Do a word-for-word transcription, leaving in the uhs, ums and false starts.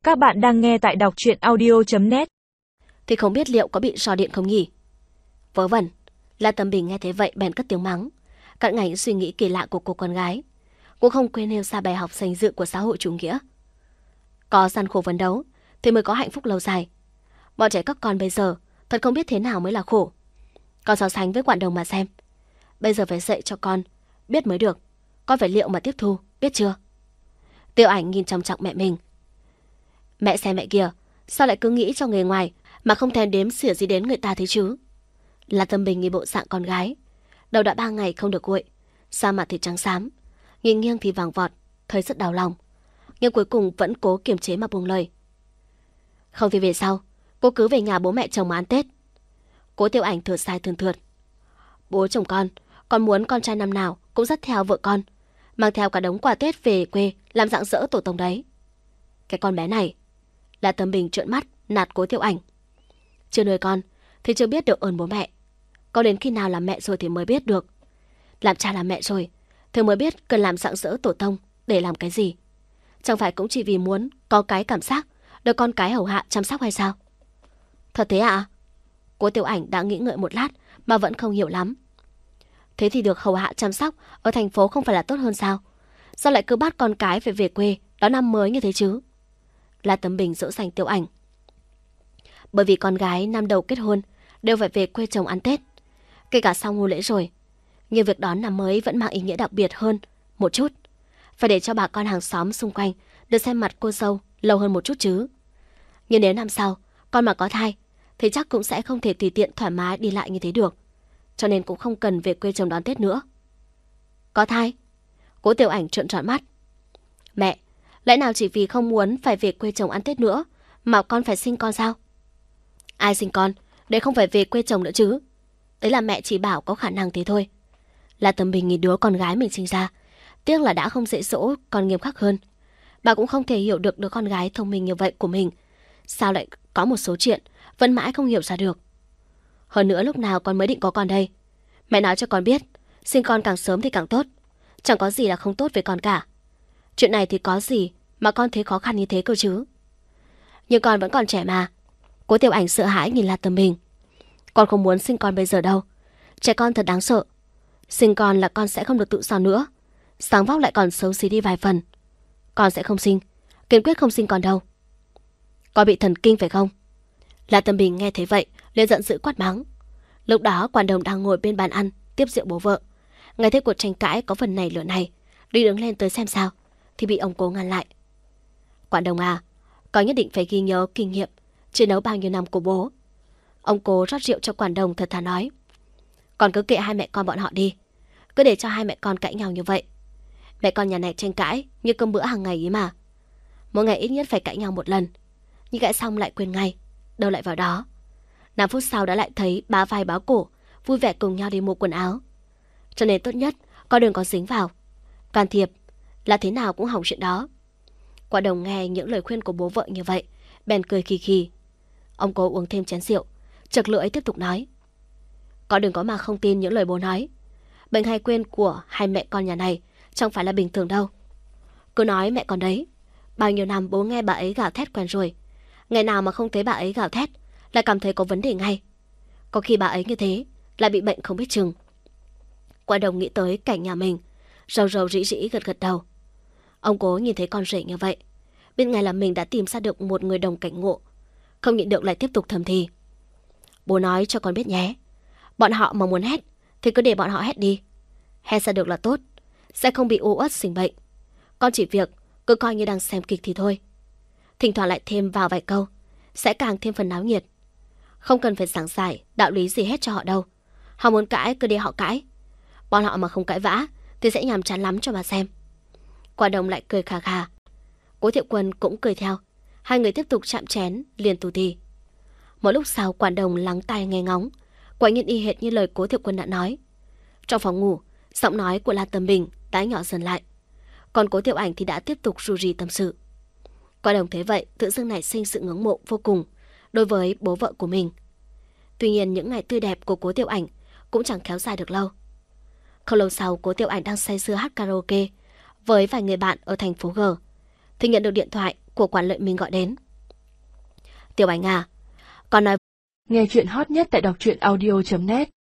Các bạn đang nghe tại đọc truyện audio chấm net. Thì không biết liệu có bị rò điện không nhỉ? Vớ vẩn, La Tâm Bình nghe thấy vậy bèn cất tiếng mắng, cạn ngáy suy nghĩ kỳ lạ của cô con gái. Cũng không quên nêu ra bài học danh dự của xã hội chủ nghĩa. Có gian khổ phấn đấu thì mới có hạnh phúc lâu dài. Bọn trẻ các con bây giờ thật không biết thế nào mới là khổ. Con so sánh với Quản Đồng mà xem. Bây giờ phải dạy cho con biết mới được. Con phải liệu mà tiếp thu, biết chưa? Tiêu Ảnh nhìn chòng chọc mẹ mình. Mẹ xem mẹ kìa, sao lại cứ nghĩ cho người ngoài mà không thèm đếm xỉa gì đến người ta thế chứ? La Tâm Bình nghĩ bộ dạng con gái, đầu đã ba ngày không được nguội, da mặt thì trắng xám, nghiêng nghiêng thì vàng vọt, thấy rất đau lòng. Nhưng cuối cùng vẫn cố kiềm chế mà buông lời. Không thì về sau, cô cứ về nhà bố mẹ chồng mà ăn Tết. Cố Tiêu Ảnh thừa sai thường thượt. Bố chồng con, con muốn con trai năm nào cũng dắt theo vợ con, mang theo cả đống quà Tết về quê làm rạng rỡ tổ tông đấy. Cái con bé này. La Tâm Bình trợn mắt nạt Cố Tiêu Ảnh. Chưa nuôi con thì chưa biết được ơn bố mẹ. Con đến khi nào làm mẹ rồi thì mới biết được. Làm cha làm mẹ rồi thì mới biết cần làm rạng rỡ tổ tông để làm cái gì. Chẳng phải cũng chỉ vì muốn có cái cảm giác được con cái hầu hạ chăm sóc hay sao? Thật thế ạ? À? Cố Tiêu Ảnh đã nghĩ ngợi một lát mà vẫn không hiểu lắm. Thế thì được hầu hạ chăm sóc ở thành phố không phải là tốt hơn sao? Sao lại cứ bắt con cái phải về quê đón năm mới như thế chứ? La Tâm Bình dỗ dành Tiêu Ảnh. Bởi vì con gái năm đầu kết hôn đều phải về quê chồng ăn Tết, kể cả sau ngôi lễ rồi. Nhưng việc đón năm mới vẫn mang ý nghĩa đặc biệt hơn một chút. Phải để cho bà con hàng xóm xung quanh được xem mặt cô dâu lâu hơn một chút chứ. Nhưng nếu năm sau con mà có thai thì chắc cũng sẽ không thể tùy tiện thoải mái đi lại như thế được. Cho nên cũng không cần về quê chồng đón Tết nữa. Có thai? Cố Tiêu Ảnh trợn tròn mắt. Mẹ, lẽ nào chỉ vì không muốn phải về quê chồng ăn Tết nữa mà con phải sinh con sao? Ai sinh con để không phải về quê chồng nữa chứ? Đấy là mẹ chỉ bảo có khả năng thế thôi. La Tâm Bình nhìn đứa con gái mình sinh ra, tiếc là đã không dạy dỗ còn nghiêm khắc hơn. Bà cũng không thể hiểu được đứa con gái thông minh như vậy của mình, sao lại có một số chuyện vẫn mãi không hiểu ra được. Hơn nữa lúc nào con mới định có con đây? Mẹ nói cho con biết, sinh con càng sớm thì càng tốt. Chẳng có gì là không tốt với con cả. Chuyện này thì có gì mà con thấy khó khăn như thế cơ chứ? Nhưng con vẫn còn trẻ mà. Cố Tiêu Ảnh sợ hãi nhìn La Tâm Bình. Con không muốn sinh con bây giờ đâu. Trẻ con thật đáng sợ. Sinh con là con sẽ không được tự do nữa. Sáng vóc lại còn xấu xí đi vài phần. Con sẽ không sinh, kiên quyết không sinh con đâu. Con bị thần kinh phải không? La Tâm Bình nghe thấy vậy liền giận dữ quát mắng. Lúc đó Quản Đồng đang ngồi bên bàn ăn tiếp rượu bố vợ, nghe thấy cuộc tranh cãi có phần này lửa này, đi đứng lên tới xem sao thì bị ông Cố ngăn lại. Quản Đồng à, con nhất định phải ghi nhớ kinh nghiệm chiến đấu bao nhiêu năm của bố. Ông Cố rót rượu cho Quản Đồng thật thà nói. Con cứ kệ hai mẹ con bọn họ đi, cứ để cho hai mẹ con cãi nhau như vậy. Mẹ con nhà này tranh cãi như cơm bữa hàng ngày ý mà. Mỗi ngày ít nhất phải cãi nhau một lần, nhưng cãi xong lại quên ngay, đâu lại vào đó. Năm phút sau đã lại thấy bá vai báo cổ vui vẻ cùng nhau đi mua quần áo. Cho nên tốt nhất con đừng có dính vào, can thiệp là thế nào cũng hỏng chuyện đó. Quản Đồng nghe những lời khuyên của bố vợ như vậy bèn cười khì khì. Ông Cố uống thêm chén rượu, chật lưỡi tiếp tục nói. Con đừng có mà không tin những lời bố nói. Bệnh hay quên của hai mẹ con nhà này chẳng phải là bình thường đâu. Cứ nói mẹ con đấy, bao nhiêu năm bố nghe bà ấy gào thét quen rồi. Ngày nào mà không thấy bà ấy gào thét lại cảm thấy có vấn đề ngay. Có khi bà ấy như thế lại bị bệnh không biết chừng. Quản Đồng nghĩ tới cảnh nhà mình, rầu rầu rĩ rĩ gật gật đầu. Ông Cố nhìn thấy con rể như vậy, biết ngay là mình đã tìm ra được một người đồng cảnh ngộ, không nhịn được lại tiếp tục thầm thì. Bố nói cho con biết nhé, bọn họ mà muốn hét thì cứ để bọn họ hét đi. Hét ra được là tốt, sẽ không bị u uất sinh bệnh. Con chỉ việc cứ coi như đang xem kịch thì thôi. Thỉnh thoảng lại thêm vào vài câu, sẽ càng thêm phần náo nhiệt. Không cần phải giảng giải đạo lý gì hết cho họ đâu. Họ muốn cãi cứ để họ cãi. Bọn họ mà không cãi vã thì sẽ nhàm chán lắm cho mà xem. Quản Đồng lại cười khà khà. Cố Thiệu Quân cũng cười theo. Hai người tiếp tục chạm chén liền tù tì. Một lúc sau Quản Đồng lắng tai nghe ngóng, quả nhiên y hệt như lời Cố Thiệu Quân đã nói. Trong phòng ngủ, giọng nói của La Tâm Bình đã nhỏ dần lại. Còn Cố Thiệu Ảnh thì đã tiếp tục ru rì tâm sự. Quản Đồng thấy vậy tự dưng nảy sinh sự ngưỡng mộ vô cùng đối với bố vợ của mình. Tuy nhiên những ngày tươi đẹp của Cố Thiệu Ảnh cũng chẳng kéo dài được lâu. Không lâu sau, Cố Thiệu Ảnh đang say sưa hát karaoke với vài người bạn ở thành phố G thì nhận được điện thoại của quản lợi Minh gọi đến. Tiểu Bánh à, con nói... Nghe chuyện hot nhất tại đọc truyện audio chấm net